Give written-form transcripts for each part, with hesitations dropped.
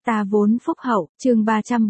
Ta vốn phúc hậu, chương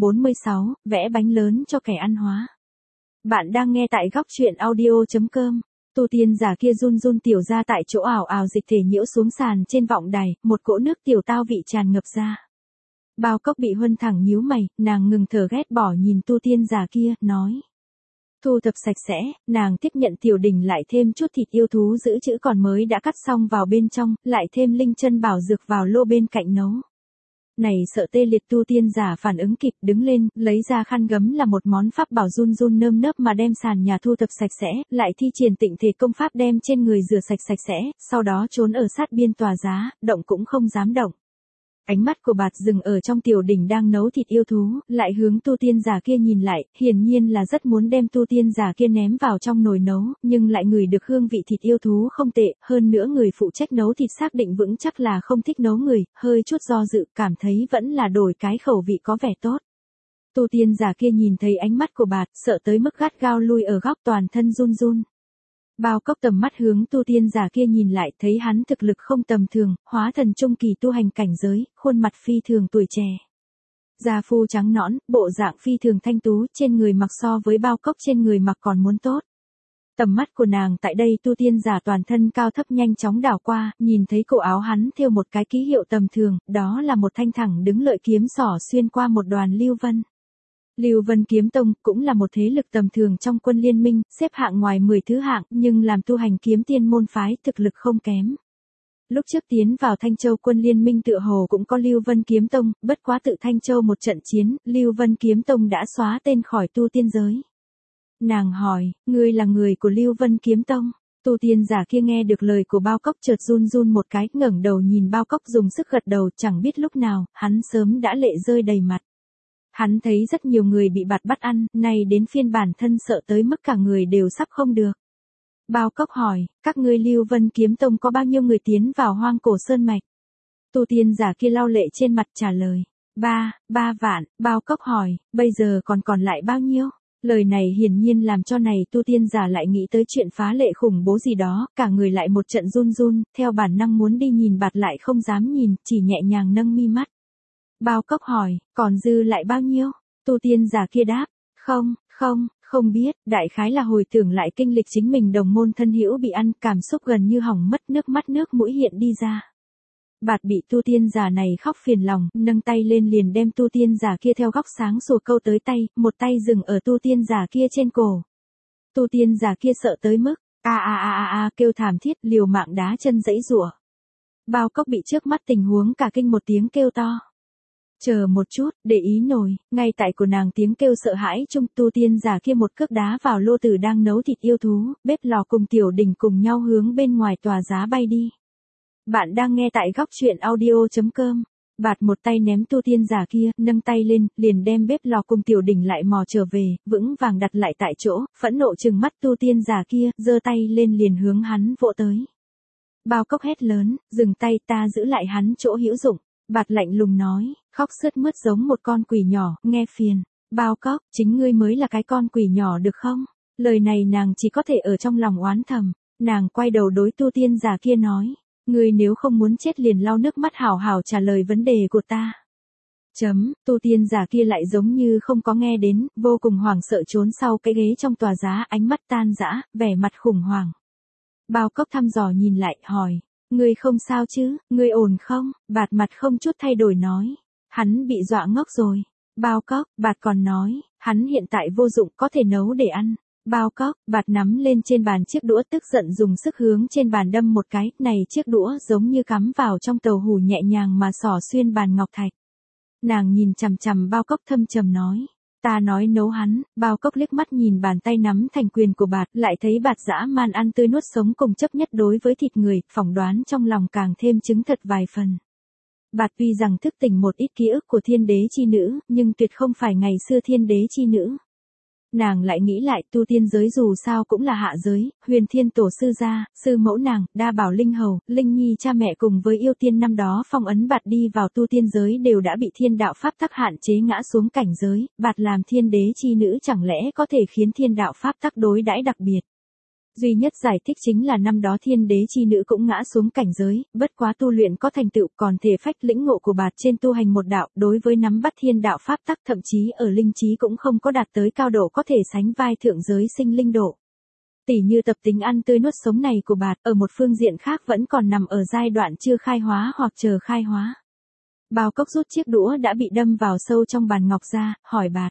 346, vẽ bánh lớn cho kẻ ăn hóa. Bạn đang nghe tại góc truyện audio.com. Tu tiên giả kia run run tiểu ra tại chỗ ảo ảo dịch thể nhiễu xuống sàn trên vọng đài, một cỗ nước tiểu tao vị tràn ngập ra. Bao Cốc bị Huân thẳng nhíu mày, nàng ngừng thở ghét bỏ nhìn tu tiên giả kia, nói. Thu thập sạch sẽ, nàng tiếp nhận tiểu đỉnh lại thêm chút thịt yêu thú giữ chữ còn mới đã cắt xong vào bên trong, lại thêm linh chân bảo dược vào lô bên cạnh nấu. Này sợ tê liệt tu tiên giả phản ứng kịp đứng lên, lấy ra khăn gấm là một món pháp bảo run run nơm nớp mà đem sàn nhà thu thập sạch sẽ, lại thi triển tịnh thể công pháp đem trên người rửa sạch sạch sẽ, sau đó trốn ở sát biên tòa giá, động cũng không dám động. Ánh mắt của Bạt dừng ở trong tiểu đỉnh đang nấu thịt yêu thú, lại hướng tu tiên giả kia nhìn lại, hiển nhiên là rất muốn đem tu tiên giả kia ném vào trong nồi nấu, nhưng lại ngửi được hương vị thịt yêu thú không tệ, hơn nữa người phụ trách nấu thịt xác định vững chắc là không thích nấu người, hơi chút do dự, cảm thấy vẫn là đổi cái khẩu vị có vẻ tốt. Tu tiên giả kia nhìn thấy ánh mắt của Bạt, sợ tới mức gắt gao lui ở góc toàn thân run run. Bao Cốc tầm mắt hướng tu tiên giả kia nhìn lại, thấy hắn thực lực không tầm thường, hóa thần trung kỳ tu hành cảnh giới, khuôn mặt phi thường tuổi trẻ. Da phu trắng nõn, bộ dạng phi thường thanh tú, trên người mặc so với Bao Cốc trên người mặc còn muốn tốt. Tầm mắt của nàng tại đây tu tiên giả toàn thân cao thấp nhanh chóng đảo qua, nhìn thấy cổ áo hắn thêu một cái ký hiệu tầm thường, đó là một thanh thẳng đứng lợi kiếm xỏ xuyên qua một đoàn lưu vân. Lưu Vân Kiếm Tông cũng là một thế lực tầm thường trong quân liên minh, xếp hạng ngoài 10 thứ hạng, nhưng làm tu hành kiếm tiên môn phái thực lực không kém. Lúc trước tiến vào Thanh Châu quân liên minh tựa hồ cũng có Lưu Vân Kiếm Tông, bất quá tự Thanh Châu một trận chiến, Lưu Vân Kiếm Tông đã xóa tên khỏi tu tiên giới. Nàng hỏi, ngươi là người của Lưu Vân Kiếm Tông? Tu tiên giả kia nghe được lời của Bao Cốc chợt run run một cái, ngẩng đầu nhìn Bao Cốc dùng sức gật đầu, chẳng biết lúc nào, hắn sớm đã lệ rơi đầy mặt. Hắn thấy rất nhiều người bị Bạt bắt ăn, nay đến phiên bản thân sợ tới mức cả người đều sắp không được. Bao Cốc hỏi, các ngươi Lưu Vân Kiếm Tông có bao nhiêu người tiến vào hoang cổ sơn mạch? Tu tiên giả kia lau lệ trên mặt trả lời, 3 vạn. Bao Cốc hỏi, bây giờ còn lại bao nhiêu? Lời này hiển nhiên làm cho này tu tiên giả lại nghĩ tới chuyện phá lệ khủng bố gì đó, cả người lại một trận run run, theo bản năng muốn đi nhìn Bạt lại không dám nhìn, chỉ nhẹ nhàng nâng mi mắt. Bao Cốc hỏi, còn dư lại bao nhiêu? Tu tiên giả kia đáp, không biết, đại khái là hồi tưởng lại kinh lịch chính mình đồng môn thân hữu bị ăn, cảm xúc gần như hỏng mất, nước mắt nước mũi hiện đi ra. Bạt bị tu tiên giả này khóc phiền lòng, nâng tay lên liền đem tu tiên giả kia theo góc sáng sủa câu tới tay, một tay dừng ở tu tiên giả kia trên cổ. Tu tiên giả kia sợ tới mức, kêu thảm thiết, liều mạng đá chân giãy giụa. Bao Cốc bị trước mắt tình huống cả kinh một tiếng kêu to. Chờ một chút, để ý nổi, ngay tại của nàng tiếng kêu sợ hãi chung tu tiên giả kia một cước đá vào lô tử đang nấu thịt yêu thú, bếp lò cùng tiểu đỉnh cùng nhau hướng bên ngoài tòa giá bay đi. Bạn đang nghe tại góc truyện audio.com. Bạt một tay ném tu tiên giả kia, nâng tay lên, liền đem bếp lò cùng tiểu đỉnh lại mò trở về, vững vàng đặt lại tại chỗ, phẫn nộ trừng mắt tu tiên giả kia, giơ tay lên liền hướng hắn vỗ tới. Bao Cốc hét lớn, dừng tay, ta giữ lại hắn chỗ hữu dụng. Bạt lạnh lùng nói, khóc sướt mướt giống một con quỷ nhỏ, nghe phiền. Bao Cốc, chính ngươi mới là cái con quỷ nhỏ được không? Lời này nàng chỉ có thể ở trong lòng oán thầm. Nàng quay đầu đối tu tiên giả kia nói, ngươi nếu không muốn chết liền lau nước mắt hảo hảo trả lời vấn đề của ta. Tu tiên giả kia lại giống như không có nghe đến, vô cùng hoảng sợ trốn sau cái ghế trong tòa giá, ánh mắt tan rã, vẻ mặt khủng hoảng. Bao Cốc thăm dò nhìn lại, hỏi. Ngươi không sao chứ, ngươi ổn không? Bạt mặt không chút thay đổi nói. Hắn bị dọa ngốc rồi. Bao Cốc, Bạt còn nói, hắn hiện tại vô dụng có thể nấu để ăn. Bao Cốc, Bạt nắm lên trên bàn chiếc đũa tức giận dùng sức hướng trên bàn đâm một cái, này chiếc đũa giống như cắm vào trong tàu hủ nhẹ nhàng mà xỏ xuyên bàn ngọc thạch. Nàng nhìn chằm chằm Bao Cốc thâm trầm nói. Ta nói nấu hắn. Bao Cốc liếc mắt nhìn bàn tay nắm thành quyền của Bạt, lại thấy Bạt dã man ăn tươi nuốt sống cùng chấp nhất đối với thịt người, phỏng đoán trong lòng càng thêm chứng thật vài phần. Bạt tuy rằng thức tỉnh một ít ký ức của thiên đế chi nữ, nhưng tuyệt không phải ngày xưa thiên đế chi nữ. Nàng lại nghĩ lại, tu tiên giới dù sao cũng là hạ giới, Huyền Thiên Tổ sư gia, sư mẫu nàng, Đa Bảo Linh Hầu, Linh Nhi cha mẹ cùng với yêu tiên năm đó phong ấn Bạt đi vào tu tiên giới đều đã bị thiên đạo pháp tắc hạn chế ngã xuống cảnh giới, Bạt làm thiên đế chi nữ chẳng lẽ có thể khiến thiên đạo pháp tắc đối đãi đặc biệt. Duy nhất giải thích chính là năm đó thiên đế chi nữ cũng ngã xuống cảnh giới, bất quá tu luyện có thành tựu, còn thể phách lĩnh ngộ của bạt trên tu hành một đạo, đối với nắm bắt thiên đạo pháp tắc thậm chí ở linh trí cũng không có đạt tới cao độ có thể sánh vai thượng giới sinh linh độ. Tỉ như tập tính ăn tươi nuốt sống này của bạt, ở một phương diện khác vẫn còn nằm ở giai đoạn chưa khai hóa hoặc chờ khai hóa. Bao Cốc rút chiếc đũa đã bị đâm vào sâu trong bàn ngọc ra, hỏi bạt.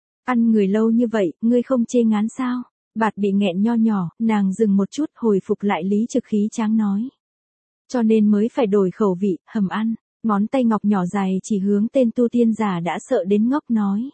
Ăn người lâu như vậy, ngươi không chê ngán sao? Bạt bị nghẹn nho nhỏ, nàng dừng một chút hồi phục lại lý trực khí tráng nói. Cho nên mới phải đổi khẩu vị, hầm ăn, ngón tay ngọc nhỏ dài chỉ hướng tên tu tiên giả đã sợ đến ngốc nói.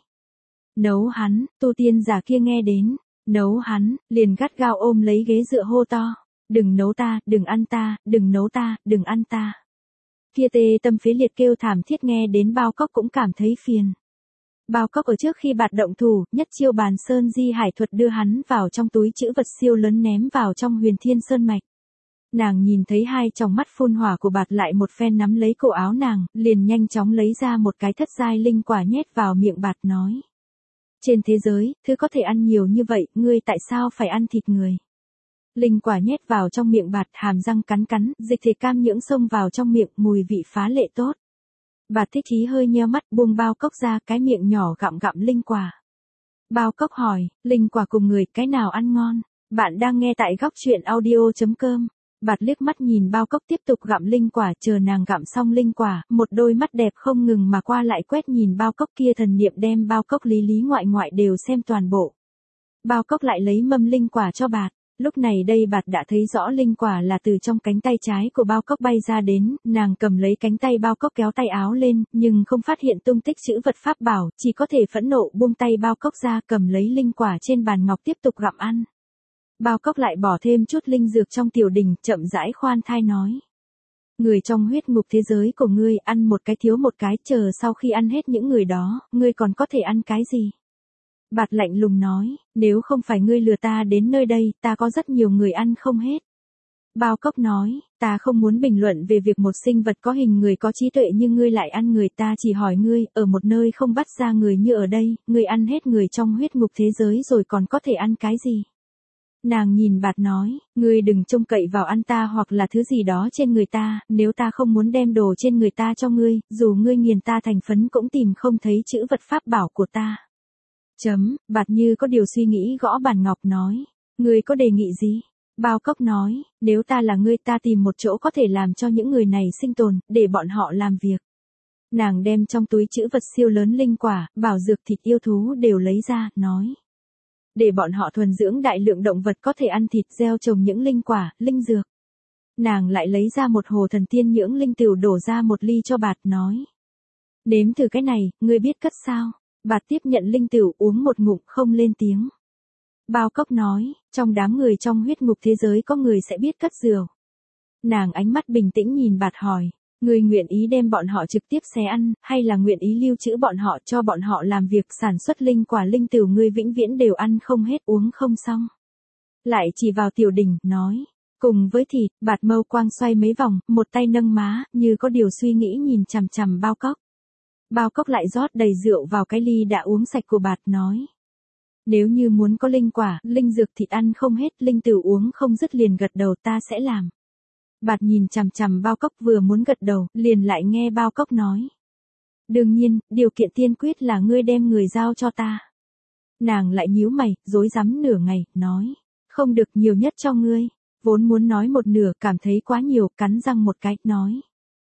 Nấu hắn, tu tiên giả kia nghe đến, nấu hắn, liền gắt gao ôm lấy ghế dựa hô to. Đừng nấu ta, đừng ăn ta, đừng nấu ta, đừng ăn ta. Kia tê tâm phế liệt kêu thảm thiết nghe đến Bao Cốc cũng cảm thấy phiền. Bao Cốc ở trước khi bạt động thủ, nhất chiêu bàn sơn di hải thuật đưa hắn vào trong túi trữ vật siêu lớn ném vào trong huyền thiên sơn mạch. Nàng nhìn thấy hai tròng mắt phun hỏa của bạt lại một phen nắm lấy cổ áo nàng, liền nhanh chóng lấy ra một cái thất giai linh quả nhét vào miệng bạt nói. Trên thế giới, thứ có thể ăn nhiều như vậy, ngươi tại sao phải ăn thịt người? Linh quả nhét vào trong miệng bạt, hàm răng cắn cắn, dịch thể cam nhưỡng xông vào trong miệng, mùi vị phá lệ tốt. Bạt thích chí hơi nheo mắt buông Bao Cốc ra, cái miệng nhỏ gặm gặm linh quả. Bao Cốc hỏi, linh quả cùng người, cái nào ăn ngon? Bạn đang nghe tại góc truyện audio.com. Bạt liếc mắt nhìn Bao Cốc tiếp tục gặm linh quả, chờ nàng gặm xong linh quả, một đôi mắt đẹp không ngừng mà qua lại quét nhìn Bao Cốc kia, thần niệm đem Bao Cốc lý lý ngoại ngoại đều xem toàn bộ. Bao Cốc lại lấy mâm linh quả cho bạt. Lúc này đây bạt đã thấy rõ linh quả là từ trong cánh tay trái của Bao Cốc bay ra đến, nàng cầm lấy cánh tay Bao Cốc kéo tay áo lên, nhưng không phát hiện tung tích trữ vật pháp bảo, chỉ có thể phẫn nộ buông tay Bao Cốc ra, cầm lấy linh quả trên bàn ngọc tiếp tục gặm ăn. Bao Cốc lại bỏ thêm chút linh dược trong tiểu đình, chậm rãi khoan thai nói. Người trong huyết ngục thế giới của ngươi ăn một cái thiếu một cái, chờ sau khi ăn hết những người đó, ngươi còn có thể ăn cái gì? Bạt lạnh lùng nói, nếu không phải ngươi lừa ta đến nơi đây, ta có rất nhiều người ăn không hết. Bao Cốc nói, ta không muốn bình luận về việc một sinh vật có hình người có trí tuệ như ngươi lại ăn người, ta chỉ hỏi ngươi, ở một nơi không bắt ra người như ở đây, ngươi ăn hết người trong huyết ngục thế giới rồi còn có thể ăn cái gì? Nàng nhìn bạt nói, ngươi đừng trông cậy vào ăn ta hoặc là thứ gì đó trên người ta, nếu ta không muốn đem đồ trên người ta cho ngươi, dù ngươi nghiền ta thành phấn cũng tìm không thấy chữ vật pháp bảo của ta. Bạt như có điều suy nghĩ gõ bàn ngọc nói, ngươi có đề nghị gì? Bao Cốc nói, nếu ta là ngươi ta tìm một chỗ có thể làm cho những người này sinh tồn, để bọn họ làm việc. Nàng đem trong túi trữ vật siêu lớn linh quả, bảo dược thịt yêu thú đều lấy ra, nói. Để bọn họ thuần dưỡng đại lượng động vật có thể ăn thịt, gieo trồng những linh quả, linh dược. Nàng lại lấy ra một hồ thần tiên nhưỡng linh tửu đổ ra một ly cho bạt, nói. Nếm thử cái này, ngươi biết cất sao? Bạt tiếp nhận linh tửu uống một ngụm không lên tiếng. Bao Cốc nói, trong đám người trong huyết ngục thế giới có người sẽ biết cất rượu. Nàng ánh mắt bình tĩnh nhìn bạt hỏi, ngươi nguyện ý đem bọn họ trực tiếp xé ăn, hay là nguyện ý lưu trữ bọn họ cho bọn họ làm việc sản xuất linh quả linh tửu ngươi vĩnh viễn đều ăn không hết uống không xong. Lại chỉ vào tiểu đình, nói, cùng với thịt, bạt mâu quang xoay mấy vòng, một tay nâng má, như có điều suy nghĩ nhìn chằm chằm Bao Cốc. Bao Cốc lại rót đầy rượu vào cái ly đã uống sạch của bạt, nói. Nếu như muốn có linh quả, linh dược thịt ăn không hết, linh tửu uống không dứt liền gật đầu, ta sẽ làm. Bạt nhìn chằm chằm Bao Cốc vừa muốn gật đầu, liền lại nghe Bao Cốc nói. Đương nhiên, điều kiện tiên quyết là ngươi đem người giao cho ta. Nàng lại nhíu mày, rối rắm nửa ngày, nói. Không được, nhiều nhất cho ngươi. Vốn muốn nói một nửa, cảm thấy quá nhiều, cắn răng một cái, nói.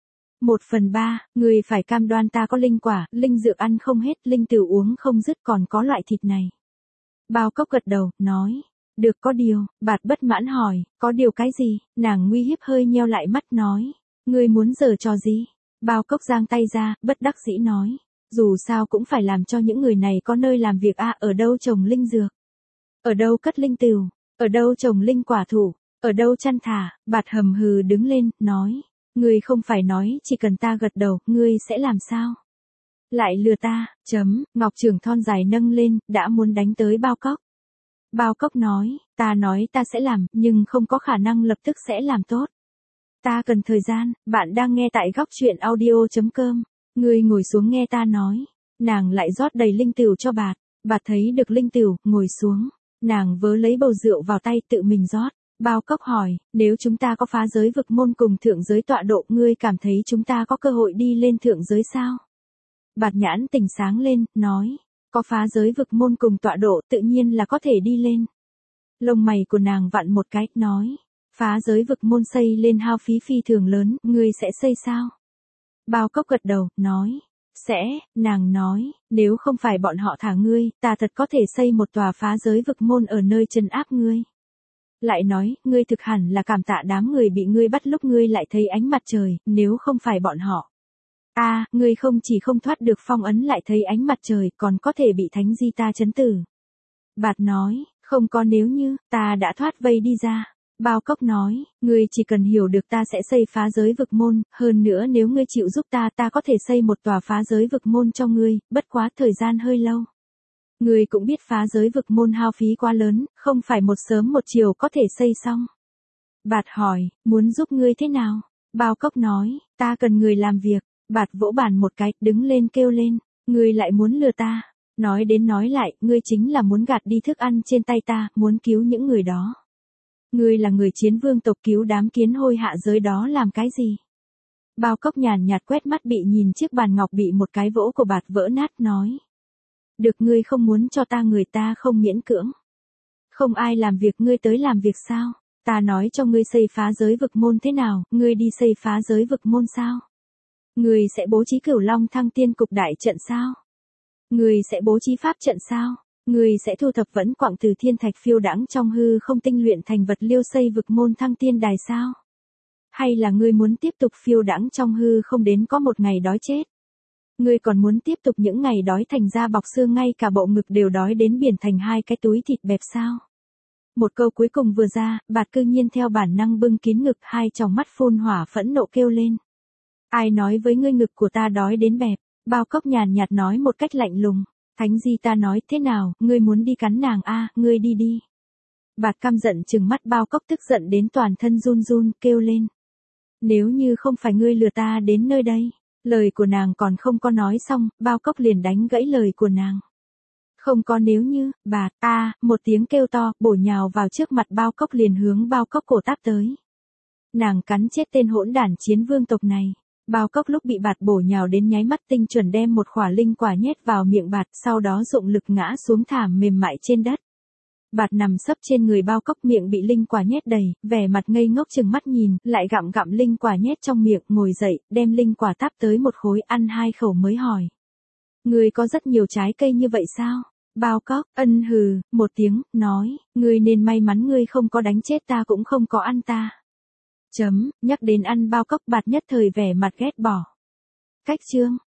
1/3, ngươi phải cam đoan ta có linh quả, linh dược ăn không hết, linh tửu uống không dứt, còn có loại thịt này. Bao Cốc gật đầu, nói. Được, có điều, bạt bất mãn hỏi, có điều cái gì? Nàng nguy hiếp hơi nheo lại mắt nói. Ngươi muốn giở trò gì? Bao Cốc giang tay ra, bất đắc dĩ nói. Dù sao cũng phải làm cho những người này có nơi làm việc ở đâu trồng linh dược? Ở đâu cất linh tửu? Ở đâu trồng linh quả thụ? Ở đâu chăn thả? Bạt hầm hừ đứng lên, nói. Ngươi không phải nói chỉ cần ta gật đầu, ngươi sẽ làm sao? Lại lừa ta, ngọc trường thon dài nâng lên, đã muốn đánh tới Bao Cốc. Bao Cốc nói ta sẽ làm, nhưng không có khả năng lập tức sẽ làm tốt. Ta cần thời gian, bạn đang nghe tại góc truyện audio.com. Ngươi ngồi xuống nghe ta nói. Nàng lại rót đầy linh tửu cho bạt. Bạt thấy được linh tửu, ngồi xuống. Nàng vớ lấy bầu rượu vào tay tự mình rót. Bao Cốc hỏi, nếu chúng ta có phá giới vực môn cùng thượng giới tọa độ, ngươi cảm thấy chúng ta có cơ hội đi lên thượng giới sao? Bạt Nhãn tỉnh sáng lên, nói, có phá giới vực môn cùng tọa độ tự nhiên là có thể đi lên. Lông mày của nàng vặn một cái, nói, phá giới vực môn xây lên hao phí phi thường lớn, ngươi sẽ xây sao? Bao Cốc gật đầu, nói, sẽ, nàng nói, nếu không phải bọn họ thả ngươi, ta thật có thể xây một tòa phá giới vực môn ở nơi trấn áp ngươi. Lại nói, ngươi thực hẳn là cảm tạ đám người bị ngươi bắt lúc ngươi lại thấy ánh mặt trời, nếu không phải bọn họ. Ngươi không chỉ không thoát được phong ấn lại thấy ánh mặt trời, còn có thể bị thánh di ta trấn tử. Bạt nói, không có nếu như, ta đã thoát vây đi ra. Bao Cốc nói, ngươi chỉ cần hiểu được ta sẽ xây phá giới vực môn, hơn nữa nếu ngươi chịu giúp ta có thể xây một tòa phá giới vực môn cho ngươi, bất quá thời gian hơi lâu. Ngươi cũng biết phá giới vực môn hao phí quá lớn, không phải một sớm một chiều có thể xây xong. Bạt hỏi, muốn giúp ngươi thế nào? Bao Cốc nói, ta cần người làm việc. Bạt vỗ bàn một cái, đứng lên kêu lên, ngươi lại muốn lừa ta. Nói đến nói lại, ngươi chính là muốn gạt đi thức ăn trên tay ta, muốn cứu những người đó. Ngươi là người chiến vương tộc, cứu đám kiến hôi hạ giới đó làm cái gì? Bao Cốc nhàn nhạt quét mắt bị nhìn chiếc bàn ngọc bị một cái vỗ của Bạt vỡ nát, nói. Được, ngươi không muốn cho ta, người ta không miễn cưỡng. Không ai làm việc, ngươi tới làm việc sao? Ta nói cho ngươi xây phá giới vực môn thế nào, ngươi đi xây phá giới vực môn sao? Ngươi sẽ bố trí Cửu Long Thăng Tiên Cục đại trận sao? Ngươi sẽ bố trí pháp trận sao? Ngươi sẽ thu thập vẫn quặng từ thiên thạch phiêu đãng trong hư không tinh luyện thành vật liêu xây vực môn thăng tiên đài sao? Hay là ngươi muốn tiếp tục phiêu đãng trong hư không đến có một ngày đói chết? Ngươi còn muốn tiếp tục những ngày đói thành da bọc xương, ngay cả bộ ngực đều đói đến biển thành hai cái túi thịt bẹp sao? Một câu cuối cùng vừa ra, Bạt cư nhiên theo bản năng bưng kín ngực, hai tròng mắt phun hỏa phẫn nộ kêu lên. Ai nói với ngươi ngực của ta đói đến bẹp? Bao Cốc nhàn nhạt nói một cách lạnh lùng. Thánh di ta nói thế nào, ngươi muốn đi cắn nàng ngươi đi đi. Bạt căm giận trừng mắt Bao Cốc, tức giận đến toàn thân run run, kêu lên. Nếu như không phải ngươi lừa ta đến nơi đây. Lời của nàng còn không có nói xong, Bao Cốc liền đánh gãy lời của nàng. Không có nếu như, Bạt, một tiếng kêu to, bổ nhào vào trước mặt Bao Cốc, liền hướng Bao Cốc cổ táp tới. Nàng cắn chết tên hỗn đản chiến vương tộc này. Bao Cốc lúc bị Bạt bổ nhào đến nháy mắt tinh chuẩn đem một khỏa linh quả nhét vào miệng Bạt, sau đó dụng lực ngã xuống thảm mềm mại trên đất. Bạt nằm sấp trên người Bao Cốc, miệng bị linh quả nhét đầy, vẻ mặt ngây ngốc chừng mắt nhìn, lại gặm gặm linh quả nhét trong miệng, ngồi dậy, đem linh quả táp tới một khối, ăn 2 khẩu mới hỏi. Ngươi có rất nhiều trái cây như vậy sao? Bao Cốc, hừ, một tiếng, nói, ngươi nên may mắn ngươi không có đánh chết ta cũng không có ăn ta. Nhắc đến ăn Bao Cốc, Bạt nhất thời vẻ mặt ghét bỏ. Cách chương